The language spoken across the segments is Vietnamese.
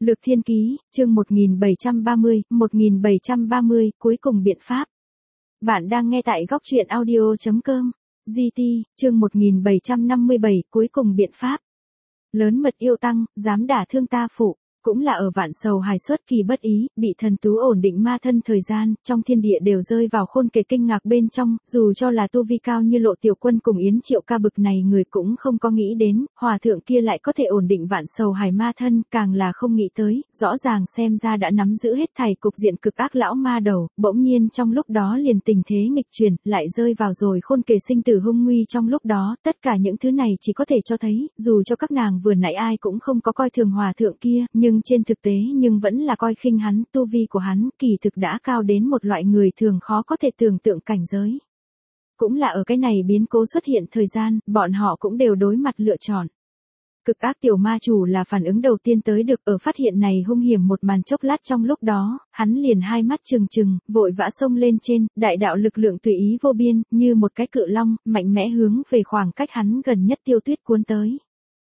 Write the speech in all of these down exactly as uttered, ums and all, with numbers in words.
Lược Thiên Ký, chương một nghìn bảy trăm ba mươi, một nghìn bảy trăm ba mươi, cuối cùng biện pháp. Bạn đang nghe tại góc truyện audio chấm com. giê tê, chương một nghìn bảy trăm năm mươi bảy, cuối cùng biện pháp. Lớn mật yêu tăng, dám đả thương ta phụ. Cũng là ở vạn sầu hài xuất kỳ bất ý, bị thần tú ổn định ma thân thời gian, trong thiên địa đều rơi vào khôn kể kinh ngạc bên trong, dù cho là tu vi cao như Lộ Tiểu Quân cùng Yến Triệu Ca bực này người cũng không có nghĩ đến, hòa thượng kia lại có thể ổn định vạn sầu hài ma thân, càng là không nghĩ tới, rõ ràng xem ra đã nắm giữ hết thảy cục diện cực ác lão ma đầu, bỗng nhiên trong lúc đó liền tình thế nghịch chuyển, lại rơi vào rồi khôn kể sinh tử hung nguy trong lúc đó, tất cả những thứ này chỉ có thể cho thấy, dù cho các nàng vừa nãy ai cũng không có coi thường hòa thượng kia, nhưng trên thực tế nhưng vẫn là coi khinh hắn, tu vi của hắn kỳ thực đã cao đến một loại người thường khó có thể tưởng tượng cảnh giới. Cũng là ở cái này biến cố xuất hiện thời gian, bọn họ cũng đều đối mặt lựa chọn. Cực ác tiểu ma chủ là phản ứng đầu tiên tới được, ở phát hiện này hung hiểm một màn chốc lát trong lúc đó, hắn liền hai mắt trừng trừng, vội vã xông lên trên, đại đạo lực lượng tùy ý vô biên, như một cái cự long, mạnh mẽ hướng về khoảng cách hắn gần nhất Tiêu Tuyết cuốn tới.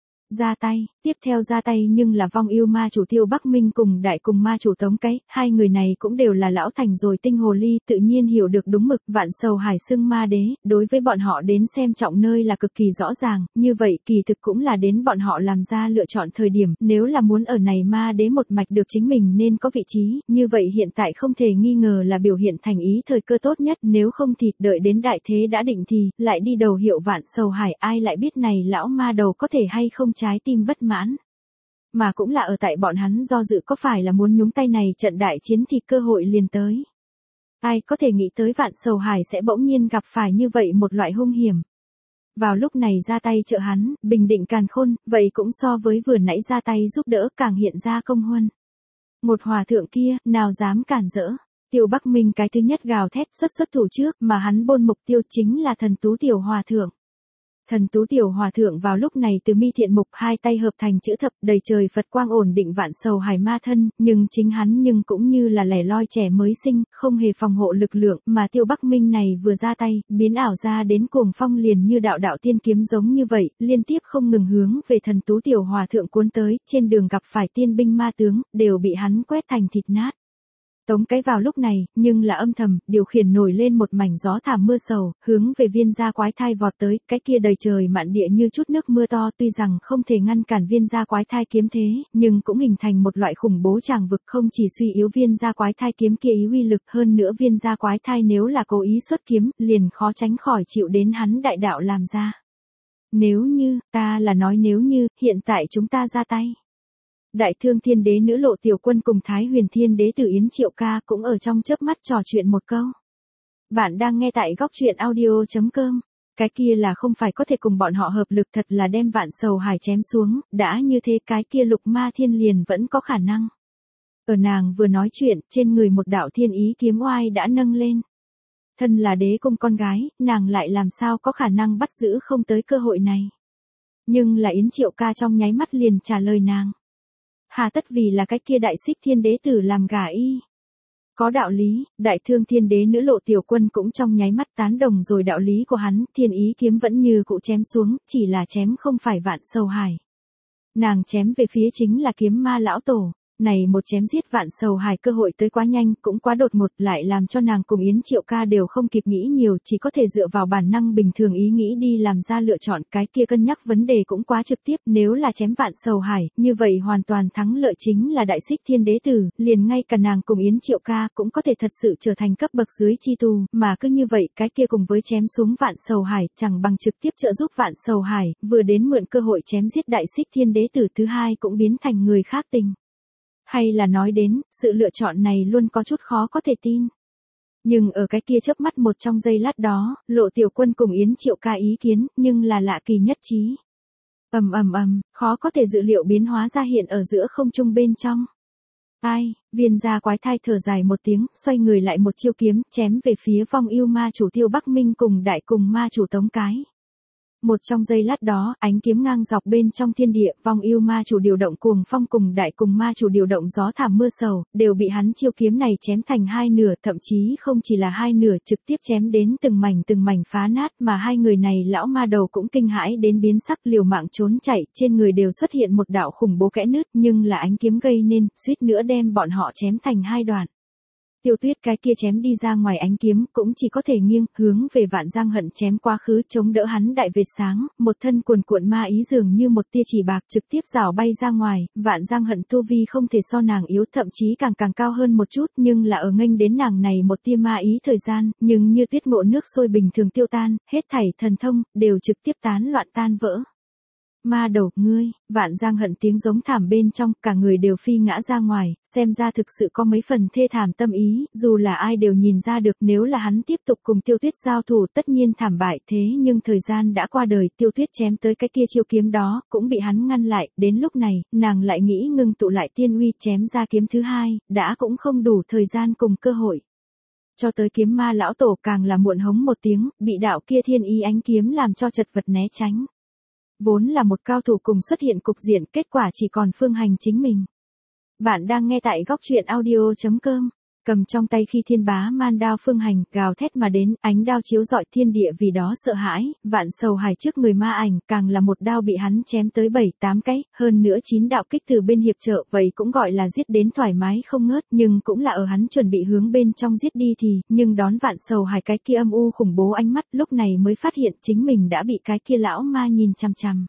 Ra tay, tiếp theo ra tay nhưng là vong yêu ma chủ Tiêu Bắc Minh cùng đại cùng ma chủ Tống Cái, hai người này cũng đều là lão thành rồi tinh hồ ly, tự nhiên hiểu được đúng mực, vạn sầu hải xưng ma đế, đối với bọn họ đến xem trọng nơi là cực kỳ rõ ràng, như vậy kỳ thực cũng là đến bọn họ làm ra lựa chọn thời điểm, nếu là muốn ở này ma đế một mạch được chính mình nên có vị trí, như vậy hiện tại không thể nghi ngờ là biểu hiện thành ý thời cơ tốt nhất, nếu không thì đợi đến đại thế đã định thì, lại đi đầu hiệu vạn sầu hải, ai lại biết này lão ma đầu có thể hay không trái tim bất mãn. Mà cũng là ở tại bọn hắn do dự có phải là muốn nhúng tay này trận đại chiến thì cơ hội liền tới. Ai có thể nghĩ tới vạn sầu hải sẽ bỗng nhiên gặp phải như vậy một loại hung hiểm. Vào lúc này ra tay trợ hắn, bình định càn khôn, vậy cũng so với vừa nãy ra tay giúp đỡ càng hiện ra công huân. Một hòa thượng kia, nào dám cản rỡ. Tiêu Bắc Minh cái thứ nhất gào thét xuất xuất thủ trước mà hắn bôn mục tiêu chính là thần tú tiểu hòa thượng. Thần tú tiểu hòa thượng vào lúc này từ mi thiện mục hai tay hợp thành chữ thập đầy trời Phật quang ổn định vạn sầu hải ma thân, nhưng chính hắn nhưng cũng như là lẻ loi trẻ mới sinh, không hề phòng hộ lực lượng, mà Tiêu Bắc Minh này vừa ra tay, biến ảo ra đến cuồng phong liền như đạo đạo tiên kiếm giống như vậy, liên tiếp không ngừng hướng về thần tú tiểu hòa thượng cuốn tới, trên đường gặp phải tiên binh ma tướng, đều bị hắn quét thành thịt nát. Tống Cái vào lúc này, nhưng là âm thầm, điều khiển nổi lên một mảnh gió thảm mưa sầu, hướng về viên gia quái thai vọt tới, cái kia đầy trời mạn địa như chút nước mưa to tuy rằng không thể ngăn cản viên gia quái thai kiếm thế, nhưng cũng hình thành một loại khủng bố tràng vực không chỉ suy yếu viên gia quái thai kiếm kia ý uy lực hơn nữa viên gia quái thai nếu là cố ý xuất kiếm, liền khó tránh khỏi chịu đến hắn đại đạo làm ra. Nếu như, ta là nói nếu như, hiện tại chúng ta ra tay. Đại thương thiên đế nữ Lộ Tiểu Quân cùng Thái Huyền Thiên đế tử Yến Triệu Ca cũng ở trong chớp mắt trò chuyện một câu. Bạn đang nghe tại góc truyện audio chấm com. Cái kia là không phải có thể cùng bọn họ hợp lực thật là đem vạn sầu hải chém xuống, đã như thế cái kia lục ma thiên liền vẫn có khả năng. Ở nàng vừa nói chuyện, trên người một đạo thiên ý kiếm oai đã nâng lên. Thân là đế cung con gái, nàng lại làm sao có khả năng bắt giữ không tới cơ hội này. Nhưng là Yến Triệu Ca trong nháy mắt liền trả lời nàng. Hà tất vì là cái kia đại xích thiên đế tử làm gả y. Có đạo lý, đại thương thiên đế nữ Lộ Tiểu Quân cũng trong nháy mắt tán đồng rồi đạo lý của hắn, thiên ý kiếm vẫn như cụ chém xuống, chỉ là chém không phải vạn sầu hải. Nàng chém về phía chính là kiếm ma lão tổ. Này một chém giết vạn sầu hải cơ hội tới quá nhanh, cũng quá đột ngột, lại làm cho nàng cùng Yến Triệu Ca đều không kịp nghĩ nhiều, chỉ có thể dựa vào bản năng bình thường ý nghĩ đi làm ra lựa chọn, cái kia cân nhắc vấn đề cũng quá trực tiếp, nếu là chém vạn sầu hải, như vậy hoàn toàn thắng lợi chính là đại xích thiên đế tử, liền ngay cả nàng cùng Yến Triệu Ca cũng có thể thật sự trở thành cấp bậc dưới chi tu, mà cứ như vậy, cái kia cùng với chém xuống vạn sầu hải, chẳng bằng trực tiếp trợ giúp vạn sầu hải, vừa đến mượn cơ hội chém giết đại xích thiên đế tử thứ hai cũng biến thành người khác tình. Hay là nói đến, sự lựa chọn này luôn có chút khó có thể tin. Nhưng ở cái kia chớp mắt một trong giây lát đó, Lộ Tiểu Quân cùng Yến Triệu Ca ý kiến, nhưng là lạ kỳ nhất trí. Ầm ầm ầm, khó có thể dự liệu biến hóa ra hiện ở giữa không trung bên trong. Ai, viên gia quái thai thở dài một tiếng, xoay người lại một chiêu kiếm, chém về phía vong yêu ma chủ Tiêu Bắc Minh cùng đại cùng ma chủ Tống Cái. Một trong giây lát đó, ánh kiếm ngang dọc bên trong thiên địa, vong yêu ma chủ điều động cuồng phong cùng đại cùng ma chủ điều động gió thảm mưa sầu, đều bị hắn chiêu kiếm này chém thành hai nửa, thậm chí không chỉ là hai nửa, trực tiếp chém đến từng mảnh từng mảnh phá nát, mà hai người này lão ma đầu cũng kinh hãi đến biến sắc, liều mạng trốn chạy, trên người đều xuất hiện một đạo khủng bố kẽ nứt, nhưng là ánh kiếm gây nên, suýt nữa đem bọn họ chém thành hai đoạn. Tiêu Tuyết cái kia chém đi ra ngoài ánh kiếm, cũng chỉ có thể nghiêng, hướng về Vạn Giang Hận chém quá khứ, chống đỡ hắn đại vệt sáng, một thân cuồn cuộn ma ý dường như một tia chỉ bạc trực tiếp rảo bay ra ngoài, Vạn Giang Hận tu vi không thể so nàng yếu, thậm chí càng càng cao hơn một chút, nhưng là ở nghênh đến nàng này một tia ma ý thời gian, nhưng như tuyết ngộ nước sôi bình thường tiêu tan, hết thảy thần thông, đều trực tiếp tán loạn tan vỡ. Ma đầu, ngươi, Vạn Giang Hận tiếng giống thảm bên trong, cả người đều phi ngã ra ngoài, xem ra thực sự có mấy phần thê thảm tâm ý, dù là ai đều nhìn ra được nếu là hắn tiếp tục cùng Tiêu Tuyết giao thủ tất nhiên thảm bại, thế nhưng thời gian đã qua đời, Tiêu Tuyết chém tới cái kia chiêu kiếm đó, cũng bị hắn ngăn lại, đến lúc này, nàng lại nghĩ ngưng tụ lại tiên uy chém ra kiếm thứ hai, đã cũng không đủ thời gian cùng cơ hội. Cho tới kiếm ma lão tổ càng là muộn hống một tiếng, bị đạo kia thiên ý ánh kiếm làm cho chật vật né tránh. Vốn là một cao thủ cùng xuất hiện cục diện, kết quả chỉ còn Phương Hành chính mình. Bạn đang nghe tại góc truyện audio chấm com. Cầm trong tay khi thiên bá man đao Phương Hành, gào thét mà đến, ánh đao chiếu rọi thiên địa vì đó sợ hãi, vạn sầu hải trước người ma ảnh, càng là một đao bị hắn chém tới bảy tám cái, hơn nữa chín đạo kích từ bên hiệp trợ, vậy cũng gọi là giết đến thoải mái không ngớt, nhưng cũng là ở hắn chuẩn bị hướng bên trong giết đi thì, nhưng đón vạn sầu hải cái kia âm u khủng bố ánh mắt, lúc này mới phát hiện chính mình đã bị cái kia lão ma nhìn chằm chằm.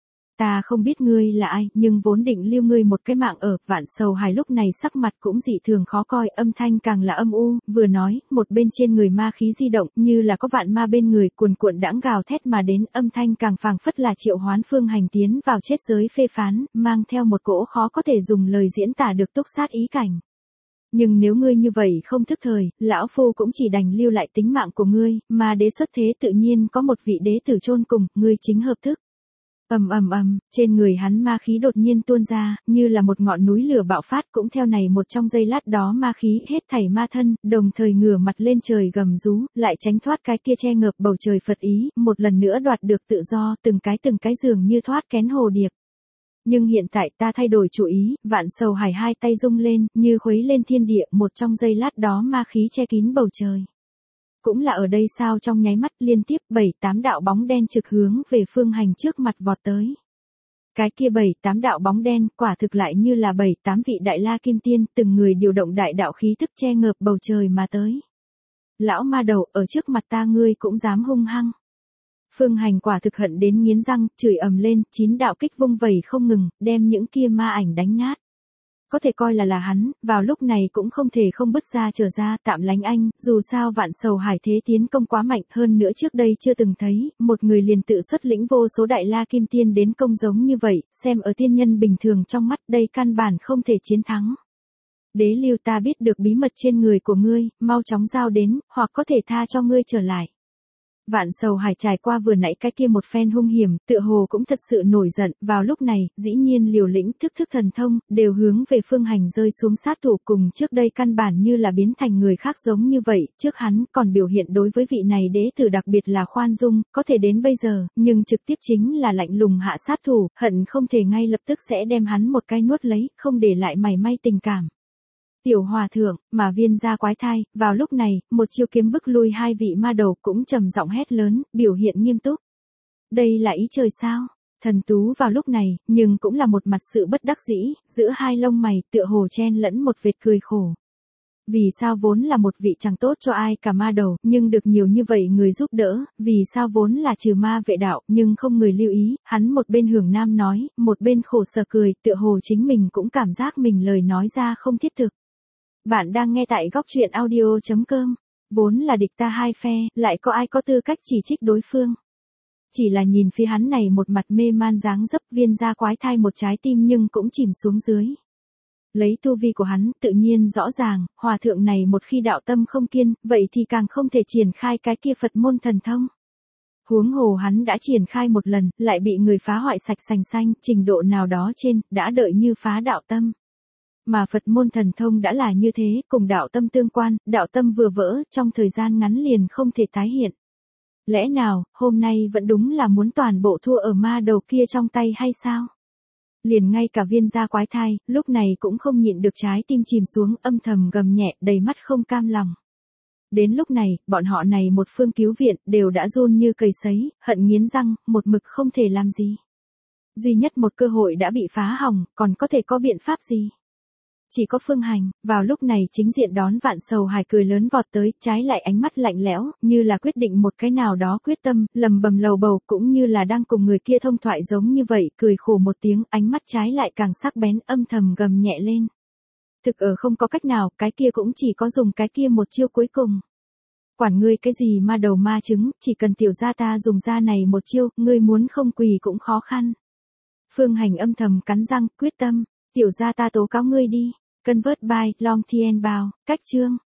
Ta không biết ngươi là ai, nhưng vốn định lưu ngươi một cái mạng ở, vạn sầu hải lúc này sắc mặt cũng dị thường khó coi, âm thanh càng là âm u, vừa nói, một bên trên người ma khí di động, như là có vạn ma bên người, cuồn cuộn đãng gào thét mà đến, âm thanh càng phảng phất là triệu hoán Phương Hành tiến vào chết giới phê phán, mang theo một cỗ khó có thể dùng lời diễn tả được túc sát ý cảnh. Nhưng nếu ngươi như vậy không thức thời, lão phu cũng chỉ đành lưu lại tính mạng của ngươi, mà đế xuất thế tự nhiên có một vị đế tử chôn cùng, ngươi chính hợp thức. Ầm ầm ầm, trên người hắn ma khí đột nhiên tuôn ra, như là một ngọn núi lửa bạo phát, cũng theo này một trong giây lát đó ma khí hết thảy ma thân, đồng thời ngửa mặt lên trời gầm rú, lại tránh thoát cái kia che ngợp bầu trời Phật ý, một lần nữa đoạt được tự do, từng cái từng cái dường như thoát kén hồ điệp. Nhưng hiện tại ta thay đổi chủ ý, vạn sầu hải hai tay rung lên, như khuấy lên thiên địa, một trong giây lát đó ma khí che kín bầu trời. Cũng là ở đây sao trong nháy mắt liên tiếp bảy tám đạo bóng đen trực hướng về Phương Hành trước mặt vọt tới. Cái kia bảy tám đạo bóng đen quả thực lại như là bảy tám vị đại la kim tiên, từng người điều động đại đạo khí thức che ngợp bầu trời mà tới. Lão ma đầu, ở trước mặt ta ngươi cũng dám hung hăng. Phương Hành quả thực hận đến nghiến răng, chửi ầm lên, chín đạo kích vung vẩy không ngừng, đem những kia ma ảnh đánh nát. Có thể coi là là hắn, vào lúc này cũng không thể không bứt ra trở ra, tạm lánh anh, dù sao vạn sầu hải thế tiến công quá mạnh, hơn nữa trước đây chưa từng thấy, một người liền tự xuất lĩnh vô số đại la kim tiên đến công giống như vậy, xem ở tiên nhân bình thường trong mắt đây căn bản không thể chiến thắng. Đế lưu, ta biết được bí mật trên người của ngươi, mau chóng giao đến, hoặc có thể tha cho ngươi trở lại. Vạn sầu hải trải qua vừa nãy cái kia một phen hung hiểm, tựa hồ cũng thật sự nổi giận, vào lúc này, dĩ nhiên liều lĩnh thức thức thần thông, đều hướng về Phương Hành rơi xuống sát thủ, cùng trước đây căn bản như là biến thành người khác giống như vậy, trước hắn còn biểu hiện đối với vị này đế tử đặc biệt là khoan dung, có thể đến bây giờ, nhưng trực tiếp chính là lạnh lùng hạ sát thủ, hận không thể ngay lập tức sẽ đem hắn một cái nuốt lấy, không để lại mảy may tình cảm. Tiểu hòa thượng, mà viên gia quái thai, vào lúc này, một chiêu kiếm bức lui hai vị ma đầu cũng trầm giọng hét lớn, biểu hiện nghiêm túc. Đây là ý trời sao? Thần tú vào lúc này, nhưng cũng là một mặt sự bất đắc dĩ, giữa hai lông mày tựa hồ chen lẫn một vệt cười khổ. Vì sao vốn là một vị chẳng tốt cho ai cả ma đầu, nhưng được nhiều như vậy người giúp đỡ, vì sao vốn là trừ ma vệ đạo, nhưng không người lưu ý, hắn một bên hưởng nam nói, một bên khổ sở cười, tựa hồ chính mình cũng cảm giác mình lời nói ra không thiết thực. Bạn đang nghe tại góc truyện audio chấm com. Vốn là địch ta hai phe, lại có ai có tư cách chỉ trích đối phương. Chỉ là nhìn phía hắn này một mặt mê man dáng dấp, viên gia quái thai một trái tim nhưng cũng chìm xuống dưới. Lấy tu vi của hắn, tự nhiên rõ ràng, hòa thượng này một khi đạo tâm không kiên, vậy thì càng không thể triển khai cái kia Phật môn thần thông. Huống hồ hắn đã triển khai một lần, lại bị người phá hoại sạch sành xanh, trình độ nào đó trên, đã đợi như phá đạo tâm. Mà Phật môn thần thông đã là như thế, cùng đạo tâm tương quan, đạo tâm vừa vỡ, trong thời gian ngắn liền không thể tái hiện. Lẽ nào, hôm nay vẫn đúng là muốn toàn bộ thua ở ma đầu kia trong tay hay sao? Liền ngay cả viên gia quái thai, lúc này cũng không nhịn được trái tim chìm xuống, âm thầm gầm nhẹ, đầy mắt không cam lòng. Đến lúc này, bọn họ này một phương cứu viện, đều đã run như cầy sấy, hận nghiến răng, một mực không thể làm gì. Duy nhất một cơ hội đã bị phá hỏng, còn có thể có biện pháp gì? Chỉ có Phương Hành, vào lúc này chính diện đón Vạn Sầu Hải cười lớn vọt tới, trái lại ánh mắt lạnh lẽo, như là quyết định một cái nào đó quyết tâm, lầm bầm lầu bầu, cũng như là đang cùng người kia thông thoại giống như vậy, cười khổ một tiếng, ánh mắt trái lại càng sắc bén, âm thầm gầm nhẹ lên. Thực ở không có cách nào, cái kia cũng chỉ có dùng cái kia một chiêu cuối cùng. Quản ngươi cái gì ma đầu ma trứng, chỉ cần tiểu gia ta dùng ra này một chiêu, ngươi muốn không quỳ cũng khó khăn. Phương Hành âm thầm cắn răng, quyết tâm, tiểu gia ta tố cáo ngươi đi. Convert by Long Thien Bao, cách chương.